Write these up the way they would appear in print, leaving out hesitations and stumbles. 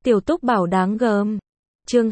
Tiểu Túc bảo đáng gờm. Chương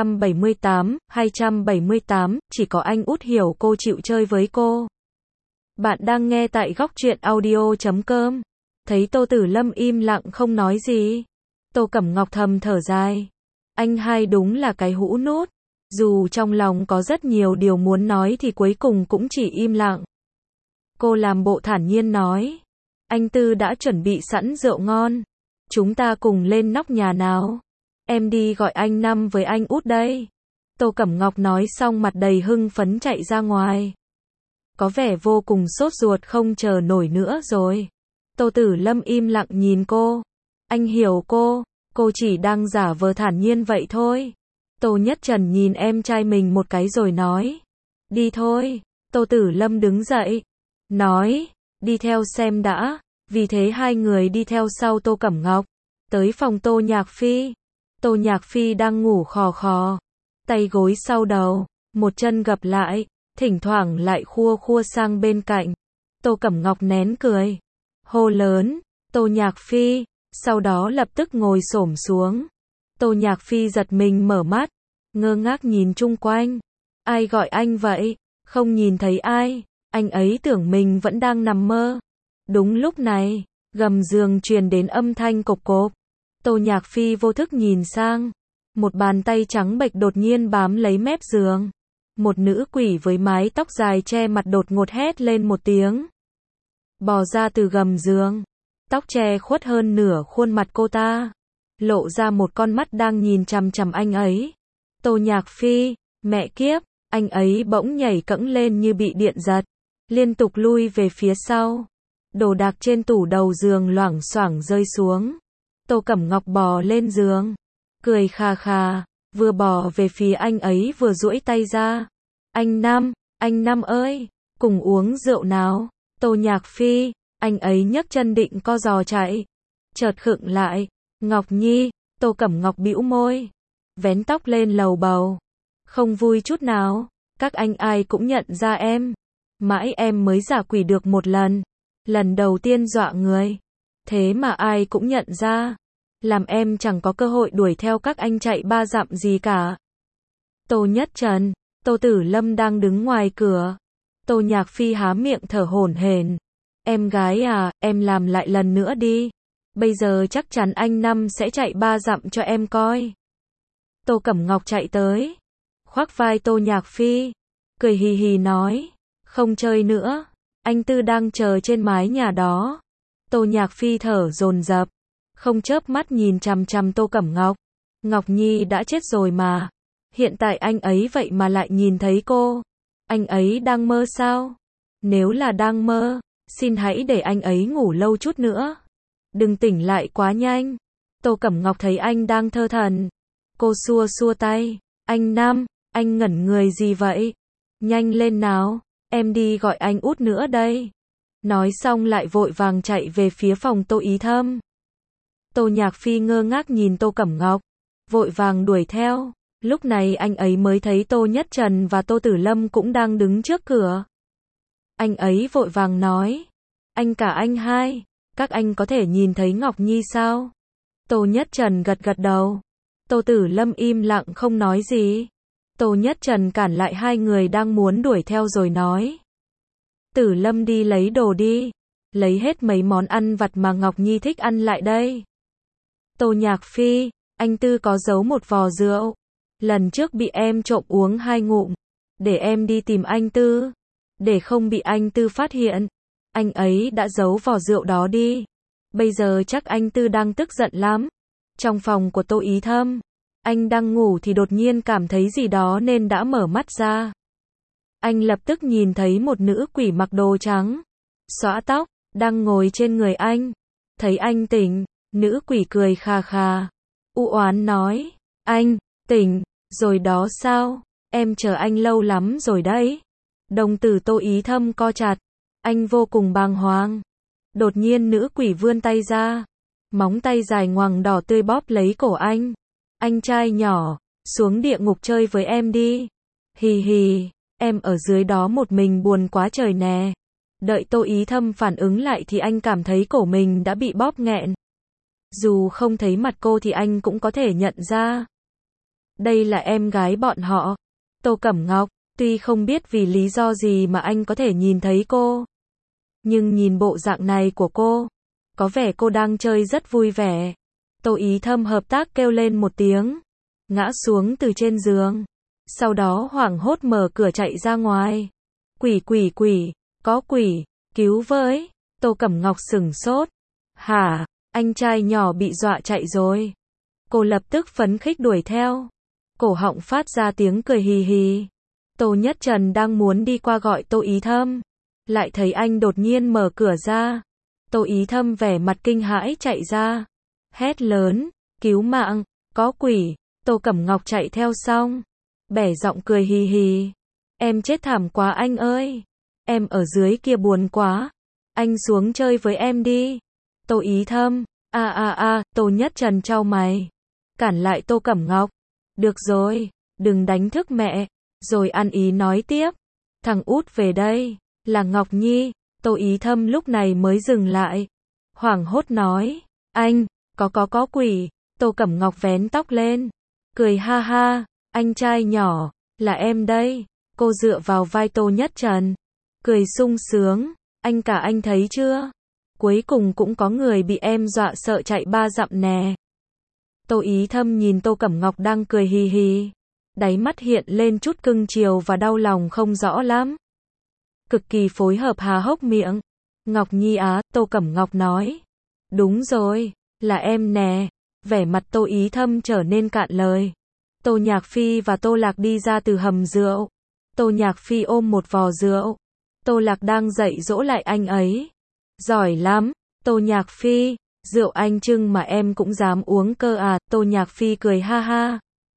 278, chỉ có anh út hiểu cô chịu chơi với cô. Bạn đang nghe tại góc truyện audio.com. Thấy Tô Tử Lâm im lặng không nói gì, Tô Cẩm Ngọc thầm thở dài. Anh hai đúng là cái hũ nút. Dù trong lòng có rất nhiều điều muốn nói thì cuối cùng cũng chỉ im lặng. Cô làm bộ thản nhiên nói. Anh Tư đã chuẩn bị sẵn rượu ngon. Chúng ta cùng lên nóc nhà nào. Em đi gọi anh Năm với anh út đây. Tô Cẩm Ngọc nói xong mặt đầy hưng phấn chạy ra ngoài. Có vẻ vô cùng sốt ruột không chờ nổi nữa rồi. Tô Tử Lâm im lặng nhìn cô. Anh hiểu cô chỉ đang giả vờ thản nhiên vậy thôi. Tô Nhất Trần nhìn em trai mình một cái rồi nói. Đi thôi. Tô Tử Lâm đứng dậy. Nói, đi theo xem đã. Vì thế hai người đi theo sau Tô Cẩm Ngọc. Tới phòng Tô Nhạc Phi. Tô Nhạc Phi đang ngủ khò khò. Tay gối sau đầu, một chân gập lại, thỉnh thoảng lại khua khua sang bên cạnh. Tô Cẩm Ngọc nén cười. Hô lớn, Tô Nhạc Phi, sau đó lập tức ngồi xổm xuống. Tô Nhạc Phi giật mình mở mắt, ngơ ngác nhìn chung quanh. Ai gọi anh vậy? Không nhìn thấy ai, anh ấy tưởng mình vẫn đang nằm mơ. Đúng lúc này, gầm giường truyền đến âm thanh cộc cộp. Tô Nhạc Phi vô thức nhìn sang. Một bàn tay trắng bệch đột nhiên bám lấy mép giường. Một nữ quỷ với mái tóc dài che mặt đột ngột hét lên một tiếng. Bò ra từ gầm giường. Tóc che khuất hơn nửa khuôn mặt cô ta. Lộ ra một con mắt đang nhìn chằm chằm anh ấy. Tô Nhạc Phi, mẹ kiếp, anh ấy bỗng nhảy cẫng lên như bị điện giật. Liên tục lui về phía sau. Đồ đạc trên tủ đầu giường loảng xoảng rơi xuống. Tô Cẩm Ngọc bò lên giường. Cười khà khà, vừa bò về phía anh ấy vừa duỗi tay ra. Anh Năm ơi, cùng uống rượu nào. Tô Nhạc Phi, anh ấy nhấc chân định co giò chạy. Chợt khựng lại. Ngọc Nhi, Tô Cẩm Ngọc bĩu môi. Vén tóc lên lầu bầu. Không vui chút nào, các anh ai cũng nhận ra em. Mãi em mới giả quỷ được một lần. Lần đầu tiên dọa người. Thế mà ai cũng nhận ra. Làm em chẳng có cơ hội đuổi theo các anh chạy 3 dặm gì cả. Tô Nhất Trần, Tô Tử Lâm đang đứng ngoài cửa. Tô Nhạc Phi há miệng thở hổn hển. Em gái à, em làm lại lần nữa đi. Bây giờ chắc chắn anh Năm sẽ chạy 3 dặm cho em coi. Tô Cẩm Ngọc chạy tới. Khoác vai Tô Nhạc Phi. Cười hì hì nói. Không chơi nữa. Anh Tư đang chờ trên mái nhà đó. Tô Nhạc Phi thở dồn dập. Không chớp mắt nhìn chằm chằm Tô Cẩm Ngọc. Ngọc Nhi đã chết rồi mà. Hiện tại anh ấy vậy mà lại nhìn thấy cô. Anh ấy đang mơ sao? Nếu là đang mơ, xin hãy để anh ấy ngủ lâu chút nữa. Đừng tỉnh lại quá nhanh. Tô Cẩm Ngọc thấy anh đang thơ thẩn. Cô xua xua tay. Anh Năm, anh ngẩn người gì vậy? Nhanh lên nào, em đi gọi anh út nữa đây. Nói xong lại vội vàng chạy về phía phòng Tô Ý Thâm. Tô Nhạc Phi ngơ ngác nhìn Tô Cẩm Ngọc, vội vàng đuổi theo. Lúc này anh ấy mới thấy Tô Nhất Trần và Tô Tử Lâm cũng đang đứng trước cửa. Anh ấy vội vàng nói. Anh cả anh hai, các anh có thể nhìn thấy Ngọc Nhi sao? Tô Nhất Trần gật gật đầu. Tô Tử Lâm im lặng không nói gì. Tô Nhất Trần cản lại hai người đang muốn đuổi theo rồi nói. Tử Lâm đi lấy đồ đi. Lấy hết mấy món ăn vặt mà Ngọc Nhi thích ăn lại đây. Tô Nhạc Phi, anh Tư có giấu một vò rượu. Lần trước bị em trộm uống 2 ngụm. Để em đi tìm anh Tư. Để không bị anh Tư phát hiện. Anh ấy đã giấu vò rượu đó đi. Bây giờ chắc anh Tư đang tức giận lắm. Trong phòng của Tô Ý Thâm, anh đang ngủ thì đột nhiên cảm thấy gì đó nên đã mở mắt ra. Anh lập tức nhìn thấy một nữ quỷ mặc đồ trắng, xõa tóc, đang ngồi trên người anh. Thấy anh tỉnh, nữ quỷ cười khà khà, u oán nói, anh, tỉnh, rồi đó sao, em chờ anh lâu lắm rồi đấy. Đồng tử Tô Ý Thâm co chặt, anh vô cùng bàng hoàng. Đột nhiên nữ quỷ vươn tay ra, móng tay dài ngoằng đỏ tươi bóp lấy cổ anh. Anh trai nhỏ, xuống địa ngục chơi với em đi. Hì hì, em ở dưới đó một mình buồn quá trời nè. Đợi Tô Ý Thâm phản ứng lại thì anh cảm thấy cổ mình đã bị bóp nghẹn. Dù không thấy mặt cô thì anh cũng có thể nhận ra. Đây là em gái bọn họ, Tô Cẩm Ngọc. Tuy không biết vì lý do gì mà anh có thể nhìn thấy cô, nhưng nhìn bộ dạng này của cô, có vẻ cô đang chơi rất vui vẻ. Tô Ý Thâm hợp tác kêu lên một tiếng, ngã xuống từ trên giường. Sau đó hoảng hốt mở cửa chạy ra ngoài. Quỷ, có quỷ, cứu với. Tô Cẩm Ngọc sửng sốt. Hả, anh trai nhỏ bị dọa chạy rồi. Cô lập tức phấn khích đuổi theo. Cổ họng phát ra tiếng cười hì hì. Tô Nhất Trần đang muốn đi qua gọi Tô Ý Thâm, lại thấy anh đột nhiên mở cửa ra. Tô Ý Thâm vẻ mặt kinh hãi chạy ra, hét lớn, cứu mạng, có quỷ. Tô Cẩm Ngọc chạy theo xong, bẻ giọng cười hì hì. Em chết thảm quá anh ơi, em ở dưới kia buồn quá, anh xuống chơi với em đi. Tô Ý Thâm, Tô Nhất Trần chau mày, cản lại Tô Cẩm Ngọc. Được rồi, đừng đánh thức mẹ. Rồi ăn ý nói tiếp, thằng út về đây, là Ngọc Nhi. Tô Ý Thâm lúc này mới dừng lại, hoảng hốt nói, anh, có quỷ. Tô Cẩm Ngọc vén tóc lên, cười ha ha, anh trai nhỏ, là em đây. Cô dựa vào vai Tô Nhất Trần, cười sung sướng, anh thấy chưa? Cuối cùng cũng có người bị em dọa sợ chạy 3 dặm nè. Tô Ý Thâm nhìn Tô Cẩm Ngọc đang cười hì hì, đáy mắt hiện lên chút cưng chiều và đau lòng không rõ lắm. Cực kỳ phối hợp há hốc miệng. Ngọc Nhi á, Tô Cẩm Ngọc nói. Đúng rồi, là em nè. Vẻ mặt Tô Ý Thâm trở nên cạn lời. Tô Nhạc Phi và Tô Lạc đi ra từ hầm rượu. Tô Nhạc Phi ôm một vò rượu. Tô Lạc đang dạy dỗ lại anh ấy. Giỏi lắm, Tô Nhạc Phi, rượu anh trưng mà em cũng dám uống cơ à? Tô Nhạc Phi cười ha ha.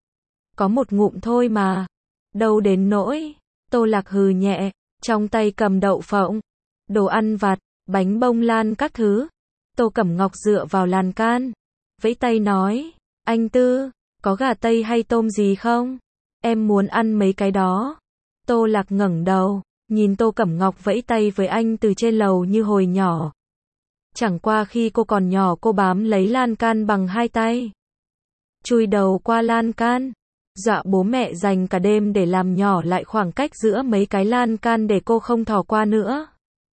Có một ngụm thôi mà, đâu đến nỗi. Tô Lạc hừ nhẹ, trong tay cầm đậu phộng, đồ ăn vặt, bánh bông lan các thứ. Tô Cẩm Ngọc dựa vào lan can, vẫy tay nói, anh Tư, có gà tây hay tôm gì không? Em muốn ăn mấy cái đó. Tô Lạc ngẩng đầu, nhìn Tô Cẩm Ngọc vẫy tay với anh từ trên lầu như hồi nhỏ. Chẳng qua khi cô còn nhỏ cô bám lấy lan can bằng 2 tay, chui đầu qua lan can, dọa bố mẹ dành cả đêm để làm nhỏ lại khoảng cách giữa mấy cái lan can để cô không thò qua nữa.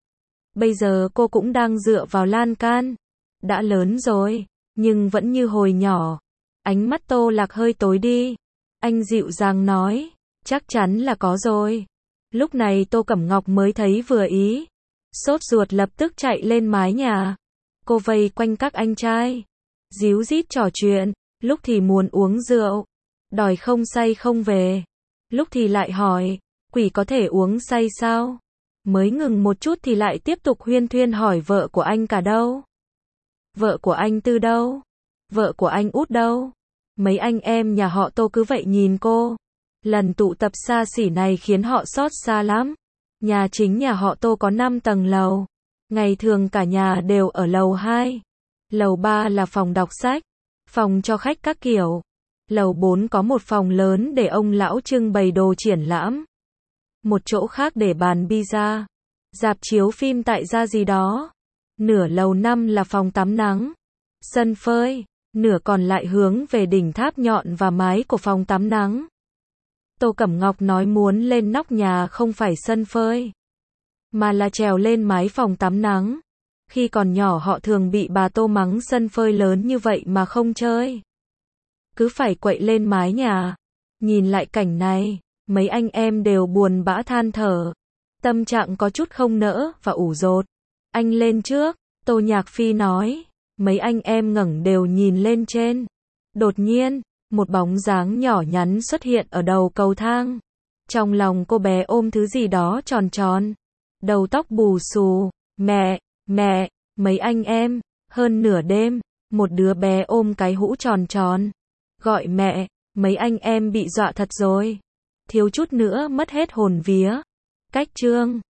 Bây giờ cô cũng đang dựa vào lan can, đã lớn rồi, nhưng vẫn như hồi nhỏ. Ánh mắt Tô Lạc hơi tối đi. Anh dịu dàng nói, chắc chắn là có rồi. Lúc này Tô Cẩm Ngọc mới thấy vừa ý, sốt ruột lập tức chạy lên mái nhà. Cô vây quanh các anh trai, díu dít trò chuyện, lúc thì muốn uống rượu, đòi không say không về, lúc thì lại hỏi, quỷ có thể uống say sao? Mới ngừng một chút thì lại tiếp tục huyên thuyên hỏi vợ của anh cả đâu? Vợ của anh Tư đâu? Vợ của anh Út đâu? Mấy anh em nhà họ Tô cứ vậy nhìn cô. Lần tụ tập xa xỉ này khiến họ xót xa lắm. Nhà chính nhà họ Tô có 5 tầng lầu. Ngày thường cả nhà đều ở lầu 2. Lầu 3 là phòng đọc sách, phòng cho khách các kiểu. Lầu 4 có một phòng lớn để ông lão trưng bày đồ triển lãm. Một chỗ khác để bàn pizza, rạp chiếu phim tại gia gì đó. Nửa lầu 5 là phòng tắm nắng, sân phơi, nửa còn lại hướng về đỉnh tháp nhọn và mái của phòng tắm nắng. Tô Cẩm Ngọc nói muốn lên nóc nhà không phải sân phơi, mà là trèo lên mái phòng tắm nắng. Khi còn nhỏ họ thường bị bà Tô mắng sân phơi lớn như vậy mà không chơi, cứ phải quậy lên mái nhà. Nhìn lại cảnh này, mấy anh em đều buồn bã than thở, tâm trạng có chút không nỡ và ủ rột. Anh lên trước, Tô Nhạc Phi nói. Mấy anh em ngẩng đều nhìn lên trên. Đột nhiên, một bóng dáng nhỏ nhắn xuất hiện ở đầu cầu thang. Trong lòng cô bé ôm thứ gì đó tròn tròn, đầu tóc bù xù. Mẹ, mấy anh em. Hơn nửa đêm, một đứa bé ôm cái hũ tròn tròn, gọi mẹ. Mấy anh em bị dọa thật rồi, thiếu chút nữa mất hết hồn vía. Cách chương